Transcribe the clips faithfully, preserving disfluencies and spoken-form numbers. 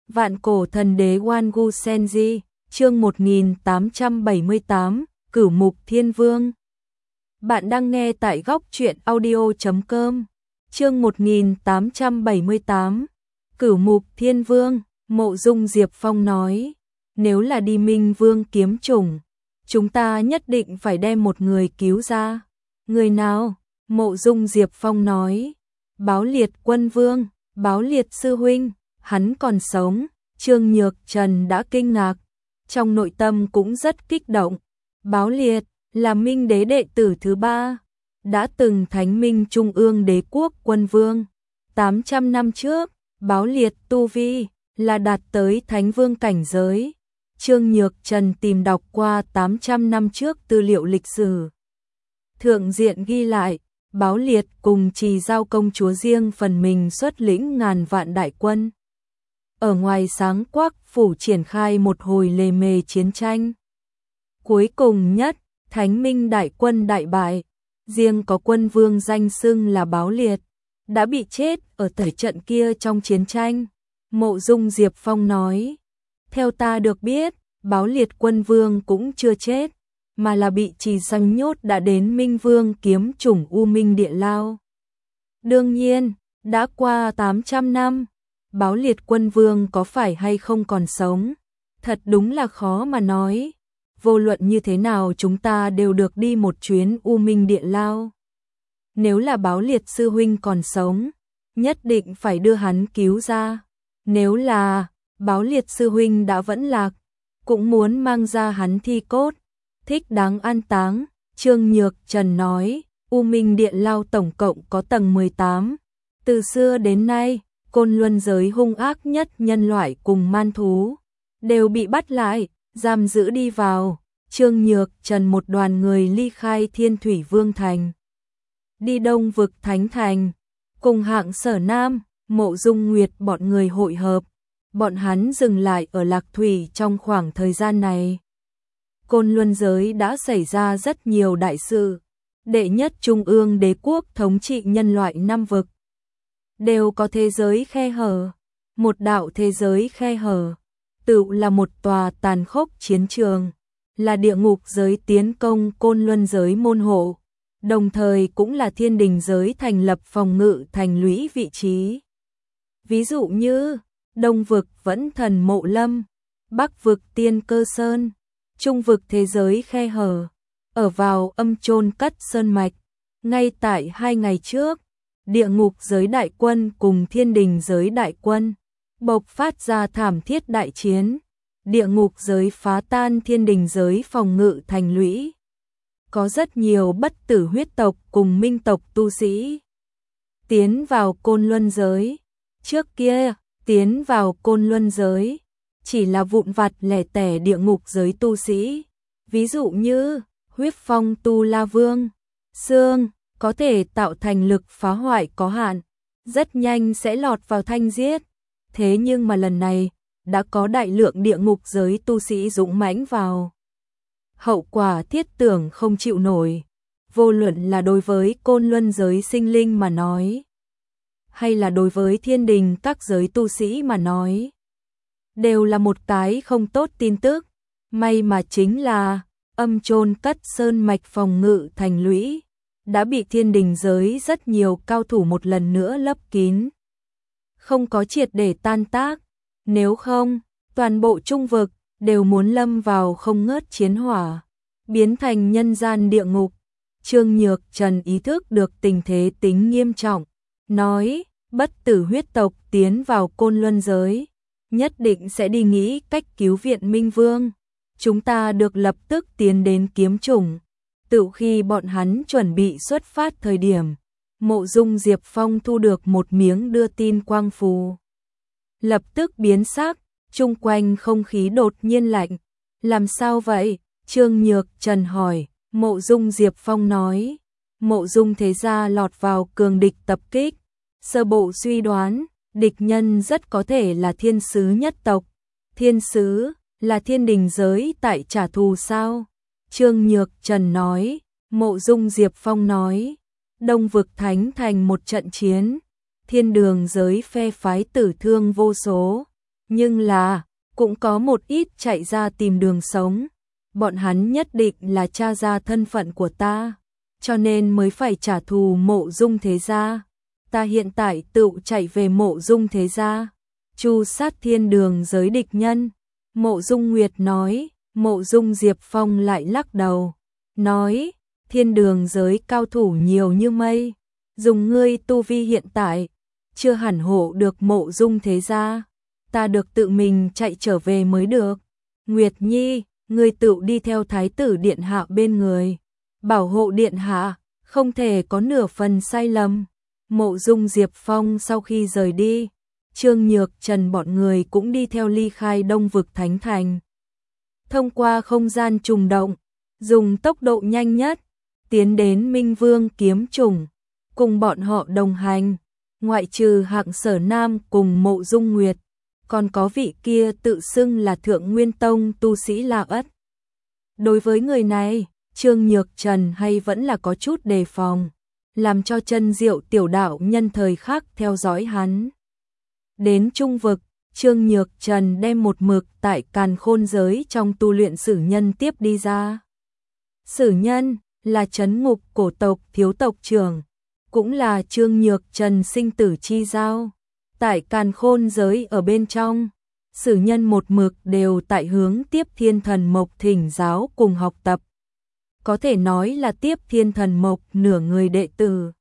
Vạn cổ thần đế Wangu Senji, chương một nghìn tám trăm bảy mươi tám, Cửu Mục Thiên Vương. Bạn đang nghe tại góc truyện audio chấm com. Chương một nghìn tám trăm bảy mươi tám, Cửu Mục Thiên Vương. Mộ Dung Diệp Phong nói, nếu là đi Minh Vương kiếm chủng, chúng ta nhất định phải đem một người cứu ra. Người nào? Mộ Dung Diệp Phong nói, Báo Liệt Quân Vương, Báo Liệt sư huynh, hắn còn sống. Trương Nhược Trần đã kinh ngạc, trong nội tâm cũng rất kích động. Báo Liệt là Minh đế đệ tử thứ ba, đã từng thánh minh trung ương đế quốc quân vương. tám trăm năm trước, Báo Liệt tu vi là đạt tới thánh vương cảnh giới. Trương Nhược Trần tìm đọc qua tám trăm năm trước tư liệu lịch sử. Thượng diện ghi lại, Báo Liệt cùng Trì Giao công chúa riêng phần mình xuất lĩnh ngàn vạn đại quân. Ở ngoài Sáng Quắc phủ triển khai một hồi lề mề chiến tranh. Cuối cùng nhất, Thánh Minh đại quân đại bại, riêng có quân vương danh xưng là Báo Liệt, đã bị chết ở thời trận kia trong chiến tranh. Mộ Dung Diệp Phong nói, theo ta được biết, Báo Liệt quân vương cũng chưa chết, mà là bị Trì Giang nhốt đã đến Minh Vương kiếm chủng U Minh Địa Lao. Đương nhiên, đã qua tám trăm năm, Báo Liệt quân vương có phải hay không còn sống, thật đúng là khó mà nói. Vô luận như thế nào chúng ta đều được đi một chuyến U Minh Địa Lao. Nếu là Báo Liệt sư huynh còn sống, nhất định phải đưa hắn cứu ra. Nếu là Báo Liệt sư huynh đã vẫn lạc, cũng muốn mang ra hắn thi cốt, thích đáng an táng. Trương Nhược Trần nói, U Minh Địa Lao tổng cộng có tầng mười tám. Từ xưa đến nay, Côn Luân giới hung ác nhất nhân loại cùng man thú đều bị bắt lại, giam giữ đi vào. Trương Nhược Trần một đoàn người ly khai Thiên Thủy Vương Thành, đi Đông Vực Thánh Thành, cùng Hạng Sở Nam, Mộ Dung Nguyệt bọn người hội hợp. Bọn hắn dừng lại ở Lạc Thủy trong khoảng thời gian này. Côn Luân giới đã xảy ra rất nhiều đại sự. Đệ nhất Trung ương đế quốc thống trị nhân loại năm vực, đều có thế giới khe hở. Một đạo thế giới khe hở tự là một tòa tàn khốc chiến trường, là địa ngục giới tiến công Côn Luân giới môn hộ, đồng thời cũng là thiên đình giới thành lập phòng ngự thành lũy vị trí. Ví dụ như Đông vực Vẫn Thần Mộ Lâm, Bắc vực Tiên Cơ Sơn, Trung vực thế giới khe hở ở vào Âm Chôn Cắt Sơn mạch. Ngay tại hai ngày trước, địa ngục giới đại quân cùng thiên đình giới đại quân bộc phát ra thảm thiết đại chiến. Địa ngục giới phá tan thiên đình giới phòng ngự thành lũy, có rất nhiều bất tử huyết tộc cùng minh tộc tu sĩ tiến vào Côn Luân giới. Trước kia, tiến vào Côn Luân giới chỉ là vụn vặt lẻ tẻ địa ngục giới tu sĩ, ví dụ như Huyết Phong Tu La Vương, xương có thể tạo thành lực phá hoại có hạn, rất nhanh sẽ lọt vào thanh giết. Thế nhưng mà lần này, đã có đại lượng địa ngục giới tu sĩ dũng mãnh vào. Hậu quả thiết tưởng không chịu nổi, vô luận là đối với Côn Luân giới sinh linh mà nói, hay là đối với thiên đình các giới tu sĩ mà nói, đều là một cái không tốt tin tức. May mà chính là Âm Chôn Cắt Sơn mạch phòng ngự thành lũy đã bị thiên đình giới rất nhiều cao thủ một lần nữa lấp kín, không có triệt để tan tác. Nếu không, toàn bộ trung vực đều muốn lâm vào không ngớt chiến hỏa, biến thành nhân gian địa ngục. Trương Nhược Trần ý thức được tình thế tính nghiêm trọng, nói, bất tử huyết tộc tiến vào Côn Luân giới, nhất định sẽ đi nghĩ cách cứu viện Minh Vương. Chúng ta được lập tức tiến đến kiếm chủng. Tự khi bọn hắn chuẩn bị xuất phát thời điểm, Mộ Dung Diệp Phong thu được một miếng đưa tin quang phù, lập tức biến sắc, chung quanh không khí đột nhiên lạnh. Làm sao vậy? Trương Nhược Trần hỏi. Mộ Dung Diệp Phong nói, Mộ Dung thế gia lọt vào cường địch tập kích, sơ bộ suy đoán, địch nhân rất có thể là thiên sứ nhất tộc. Thiên sứ là thiên đình giới tại trả thù sao? Trương Nhược Trần nói. Mộ Dung Diệp Phong nói, Đông vực Thánh Thành một trận chiến, thiên đường giới phe phái tử thương vô số, Nhưng là, cũng có một ít chạy ra tìm đường sống. Bọn hắn nhất định là tra ra thân phận của ta, cho nên mới phải trả thù Mộ Dung thế gia. Ta hiện tại tự chạy về Mộ Dung thế gia, chu sát thiên đường giới địch nhân. Mộ Dung Nguyệt nói. Mộ Dung Diệp Phong lại lắc đầu, nói, thiên đường giới cao thủ nhiều như mây, dùng ngươi tu vi hiện tại, chưa hẳn hộ được Mộ Dung thế gia, ta được tự mình chạy trở về mới được. Nguyệt Nhi, ngươi tự đi theo thái tử điện hạ bên người, bảo hộ điện hạ, không thể có nửa phần sai lầm. Mộ Dung Diệp Phong sau khi rời đi, Trương Nhược Trần bọn người cũng đi theo ly khai Đông Vực Thánh Thành. Thông qua không gian trùng động, dùng tốc độ nhanh nhất, tiến đến Minh Vương kiếm trùng, cùng bọn họ đồng hành, ngoại trừ Hạng Sở Nam cùng Mộ Dung Nguyệt, còn có vị kia tự xưng là Thượng Nguyên Tông tu sĩ La Ất. Đối với người này, Trương Nhược Trần hay vẫn là có chút đề phòng, làm cho Chân Diệu tiểu đạo nhân thời khắc theo dõi hắn. Đến Trung Vực, Trương Nhược Trần đem một mực tại Càn Khôn giới trong tu luyện sử nhân tiếp đi ra. Sử nhân là trấn ngục cổ tộc thiếu tộc trưởng, cũng là Trương Nhược Trần sinh tử chi giao. Tại Càn Khôn giới ở bên trong, sử nhân một mực đều tại hướng tiếp Thiên Thần Mộc thỉnh giáo cùng học tập. Có thể nói là tiếp Thiên Thần Mộc nửa người đệ tử.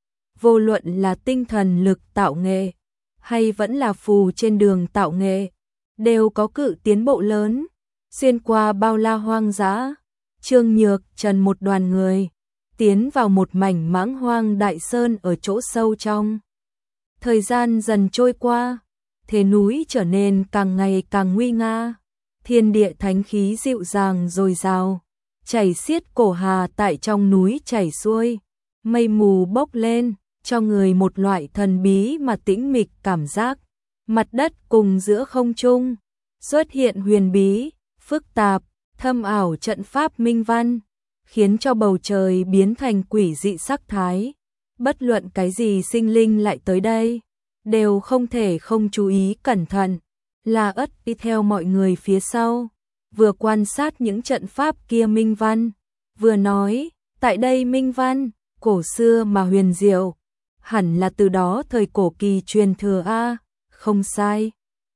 Vô luận là tinh thần lực tạo nghệ, hay vẫn là phù trên đường tạo nghệ, đều có cự tiến bộ lớn. Xuyên qua bao la hoang dã, Trương Nhược Trần một đoàn người tiến vào một mảnh mãng hoang đại sơn ở chỗ sâu trong. Thời gian dần trôi qua, thế núi trở nên càng ngày càng nguy nga, thiên địa thánh khí dịu dàng dồi dào, chảy xiết cổ hà tại trong núi chảy xuôi, mây mù bốc lên, cho người một loại thần bí mà tĩnh mịch cảm giác. Mặt đất cùng giữa không trung xuất hiện huyền bí, phức tạp, thâm ảo trận pháp minh văn, khiến cho bầu trời biến thành quỷ dị sắc thái. Bất luận cái gì sinh linh lại tới đây, đều không thể không chú ý cẩn thận. La Ất đi theo mọi người phía sau, vừa quan sát những trận pháp kia minh văn, vừa nói, tại đây minh văn, cổ xưa mà huyền diệu, hẳn là từ đó thời cổ kỳ truyền thừa a, không sai.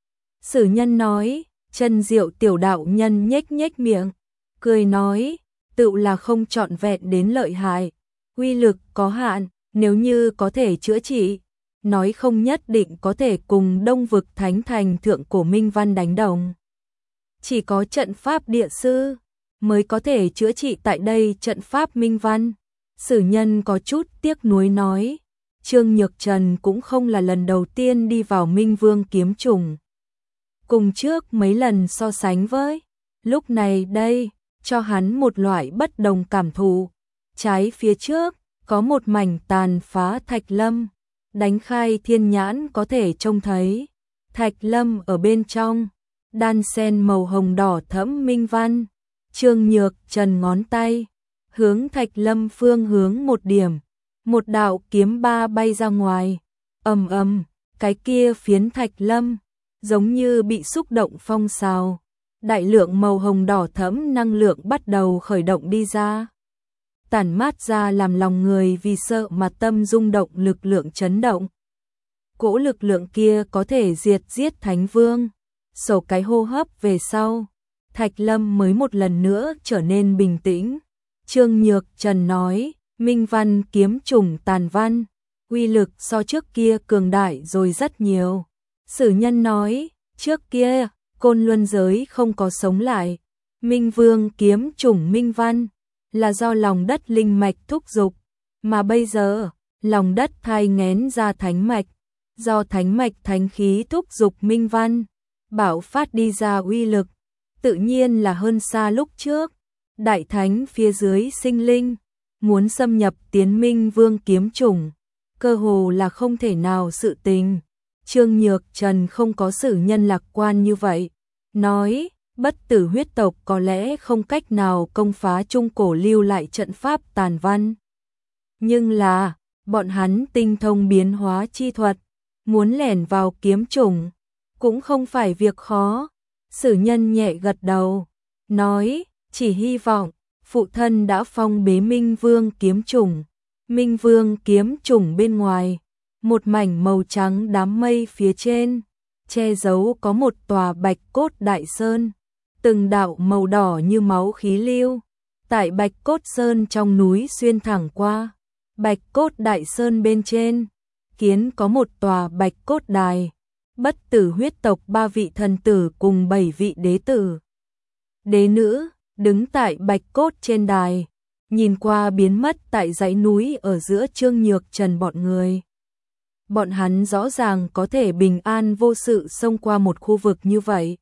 Sử nhân nói, Chân Diệu tiểu đạo nhân nhếch nhếch miệng, cười nói, tự là không trọn vẹn đến lợi hại, uy lực có hạn, nếu như có thể chữa trị, nói không nhất định có thể cùng Đông Vực Thánh Thành thượng cổ minh văn đánh đồng. Chỉ có trận pháp địa sư mới có thể chữa trị tại đây trận pháp minh văn. Sử nhân có chút tiếc nuối nói, Trương Nhược Trần cũng không là lần đầu tiên đi vào Minh Vương kiếm trùng. Cùng trước mấy lần so sánh với, lúc này đây, cho hắn một loại bất đồng cảm thụ. Trái phía trước, có một mảnh tàn phá thạch lâm, đánh khai thiên nhãn có thể trông thấy. Thạch lâm ở bên trong, đan sen màu hồng đỏ thẫm minh văn. Trương Nhược Trần ngón tay, hướng thạch lâm phương hướng một điểm. Một đạo kiếm ba bay ra ngoài, ầm ầm, cái kia phiến thạch lâm, giống như bị xúc động phong sào. Đại lượng màu hồng đỏ thẫm năng lượng bắt đầu khởi động đi ra. Tản mát ra làm lòng người vì sợ mà tâm rung động lực lượng chấn động. Cỗ lực lượng kia có thể diệt giết Thánh Vương. Sổ cái hô hấp về sau, Thạch Lâm mới một lần nữa trở nên bình tĩnh. Trương Nhược Trần nói, minh văn kiếm trùng tàn văn, uy lực so trước kia cường đại rồi rất nhiều. Sử nhân nói, trước kia, Côn Luân giới không có sống lại. Minh Vương kiếm trùng minh văn, là do lòng đất linh mạch thúc dục, mà bây giờ, lòng đất thai nghén ra thánh mạch, do thánh mạch thánh khí thúc dục minh văn, bảo phát đi ra uy lực, tự nhiên là hơn xa lúc trước. Đại thánh phía dưới sinh linh, muốn xâm nhập tiến Minh Vương kiếm trùng, cơ hồ là không thể nào sự tình. Trương Nhược Trần không có sử nhân lạc quan như vậy, nói, bất tử huyết tộc có lẽ không cách nào công phá trung cổ lưu lại trận pháp tàn văn. Nhưng là, bọn hắn tinh thông biến hóa chi thuật, muốn lẻn vào kiếm trùng, cũng không phải việc khó. Sử Nhân nhẹ gật đầu, nói, chỉ hy vọng, phụ thân đã phong bế Minh Vương kiếm chủng. Minh Vương kiếm chủng bên ngoài, một mảnh màu trắng đám mây phía trên, che giấu có một tòa Bạch Cốt Đại Sơn, từng đạo màu đỏ như máu khí lưu, tại Bạch Cốt Sơn trong núi xuyên thẳng qua. Bạch Cốt Đại Sơn bên trên, kiến có một tòa Bạch Cốt Đài, bất tử huyết tộc ba vị thần tử cùng bảy vị đế tử, đế nữ, đứng tại Bạch Cốt trên đài, nhìn qua biến mất tại dãy núi ở giữa Trương Nhược Trần bọn người. Bọn hắn rõ ràng có thể bình an vô sự xông qua một khu vực như vậy.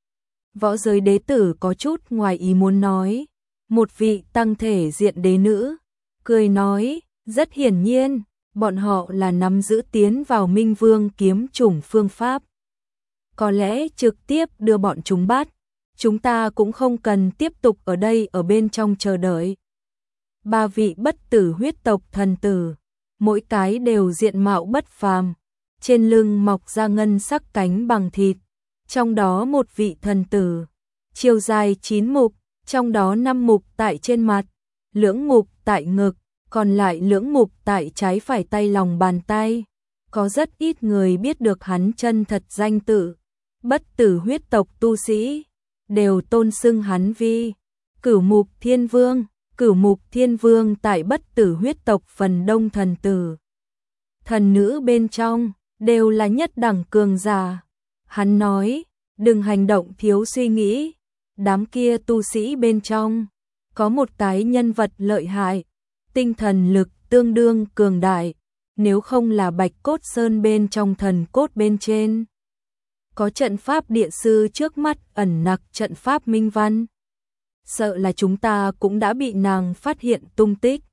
Võ giới đế tử có chút ngoài ý muốn nói, một vị tăng thể diện đế nữ, cười nói, rất hiển nhiên, bọn họ là nắm giữ tiến vào Minh Vương kiếm chủng phương pháp. Có lẽ trực tiếp đưa bọn chúng bắt, chúng ta cũng không cần tiếp tục ở đây ở bên trong chờ đợi. Ba vị bất tử huyết tộc thần tử, mỗi cái đều diện mạo bất phàm, trên lưng mọc ra ngân sắc cánh bằng thịt, trong đó một vị thần tử, chiều dài chín mục, trong đó năm mục tại trên mặt, lưỡng mục tại ngực, còn lại lưỡng mục tại trái phải tay lòng bàn tay. Có rất ít người biết được hắn chân thật danh tự, bất tử huyết tộc tu sĩ, đều tôn xưng hắn vi Cửu Mục Thiên Vương. Cửu Mục Thiên Vương tại bất tử huyết tộc phần đông thần tử, thần nữ bên trong, đều là nhất đẳng cường giả. Hắn nói, đừng hành động thiếu suy nghĩ, đám kia tu sĩ bên trong, có một cái nhân vật lợi hại, tinh thần lực tương đương cường đại, nếu không là Bạch Cốt Sơn bên trong thần cốt bên trên. Có trận pháp địa sư trước mắt ẩn nặc trận pháp minh văn. Sợ là chúng ta cũng đã bị nàng phát hiện tung tích.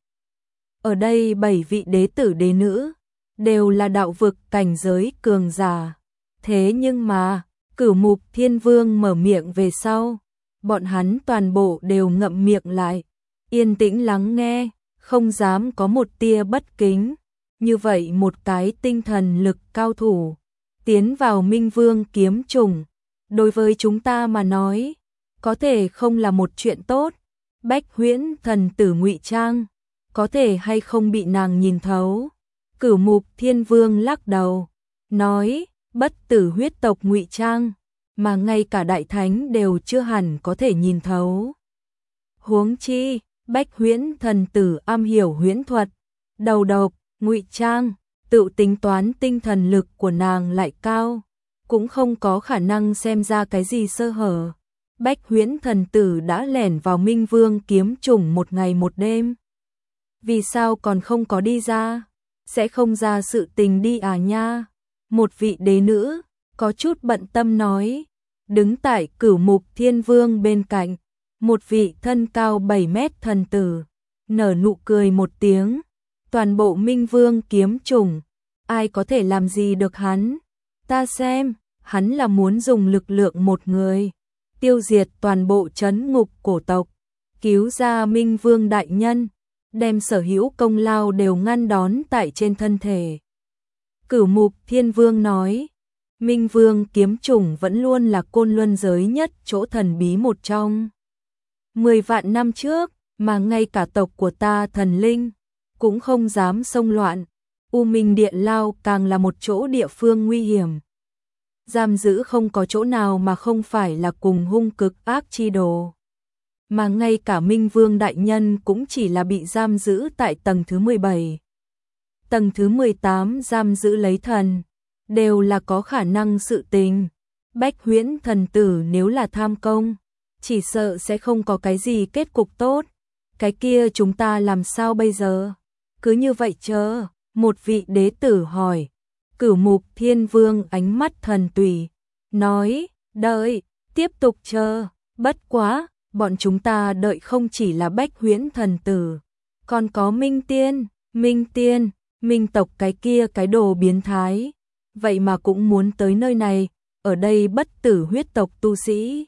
Ở đây bảy vị đế tử đế nữ, đều là đạo vực cảnh giới cường giả. Thế nhưng mà, Cửu Mục Thiên Vương mở miệng về sau, bọn hắn toàn bộ đều ngậm miệng lại, yên tĩnh lắng nghe, không dám có một tia bất kính. Như vậy một cái tinh thần lực cao thủ, tiến vào Minh Vương kiếm chủng, đối với chúng ta mà nói, có thể không là một chuyện tốt. Bách Huyễn thần tử ngụy trang, có thể hay không bị nàng nhìn thấu. Cửu Mục Thiên Vương lắc đầu, nói, bất tử huyết tộc ngụy trang, mà ngay cả đại thánh đều chưa hẳn có thể nhìn thấu. Huống chi, Bách Huyễn thần tử am hiểu huyễn thuật, đầu độc, ngụy trang, tự tính toán tinh thần lực của nàng lại cao, cũng không có khả năng xem ra cái gì sơ hở. Bách Huyễn thần tử đã lẻn vào Minh Vương kiếm chủng một ngày một đêm. Vì sao còn không có đi ra? Sẽ không ra sự tình đi à nha? Một vị đế nữ, có chút bận tâm nói, đứng tại Cửu Mục Thiên Vương bên cạnh, một vị thân cao bảy mét thần tử, nở nụ cười một tiếng, toàn bộ Minh Vương kiếm chủng, ai có thể làm gì được hắn? Ta xem, hắn là muốn dùng lực lượng một người, tiêu diệt toàn bộ trấn ngục cổ tộc, cứu ra Minh Vương đại nhân, đem sở hữu công lao đều ngăn đón tại trên thân thể. Cửu Mục Thiên Vương nói, Minh Vương kiếm chủng vẫn luôn là côn luân giới nhất chỗ thần bí một trong. Mười vạn năm trước, mà ngay cả tộc của ta thần linh, cũng không dám xông loạn, U Minh Điện Lao càng là một chỗ địa phương nguy hiểm. Giam giữ không có chỗ nào mà không phải là cùng hung cực ác chi đồ. Mà ngay cả Minh Vương đại nhân cũng chỉ là bị giam giữ tại tầng thứ mười bảy. Tầng thứ mười tám giam giữ lấy thần, đều là có khả năng sự tình. Bách Huyễn thần tử nếu là tham công, chỉ sợ sẽ không có cái gì kết cục tốt. Cái kia chúng ta làm sao bây giờ? Cứ như vậy chờ, một vị đế tử hỏi. Cửu Mục Thiên Vương ánh mắt thần tùy, nói, đợi, tiếp tục chờ, bất quá, bọn chúng ta đợi không chỉ là Bách Huyễn thần tử, còn có Minh Tiên, Minh Tiên, Minh tộc cái kia cái đồ biến thái, vậy mà cũng muốn tới nơi này, ở đây bất tử huyết tộc tu sĩ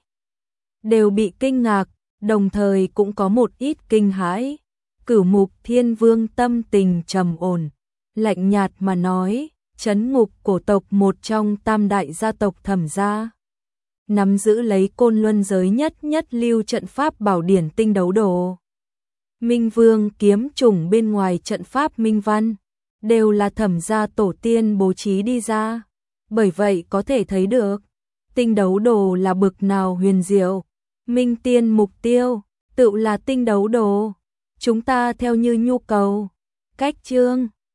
đều bị kinh ngạc, đồng thời cũng có một ít kinh hãi. Cửu Mục Thiên Vương tâm tình trầm ổn, lạnh nhạt mà nói, Trấn Ngục cổ tộc một trong tam đại gia tộc Thẩm gia, nắm giữ lấy côn luân giới nhất nhất lưu trận pháp bảo điển tinh đấu đồ. Minh Vương kiếm trùng bên ngoài trận pháp minh văn, đều là Thẩm gia tổ tiên bố trí đi ra. Bởi vậy có thể thấy được, tinh đấu đồ là bực nào huyền diệu. Minh tiên mục tiêu, tự là tinh đấu đồ. Chúng ta theo như nhu cầu. Cách chương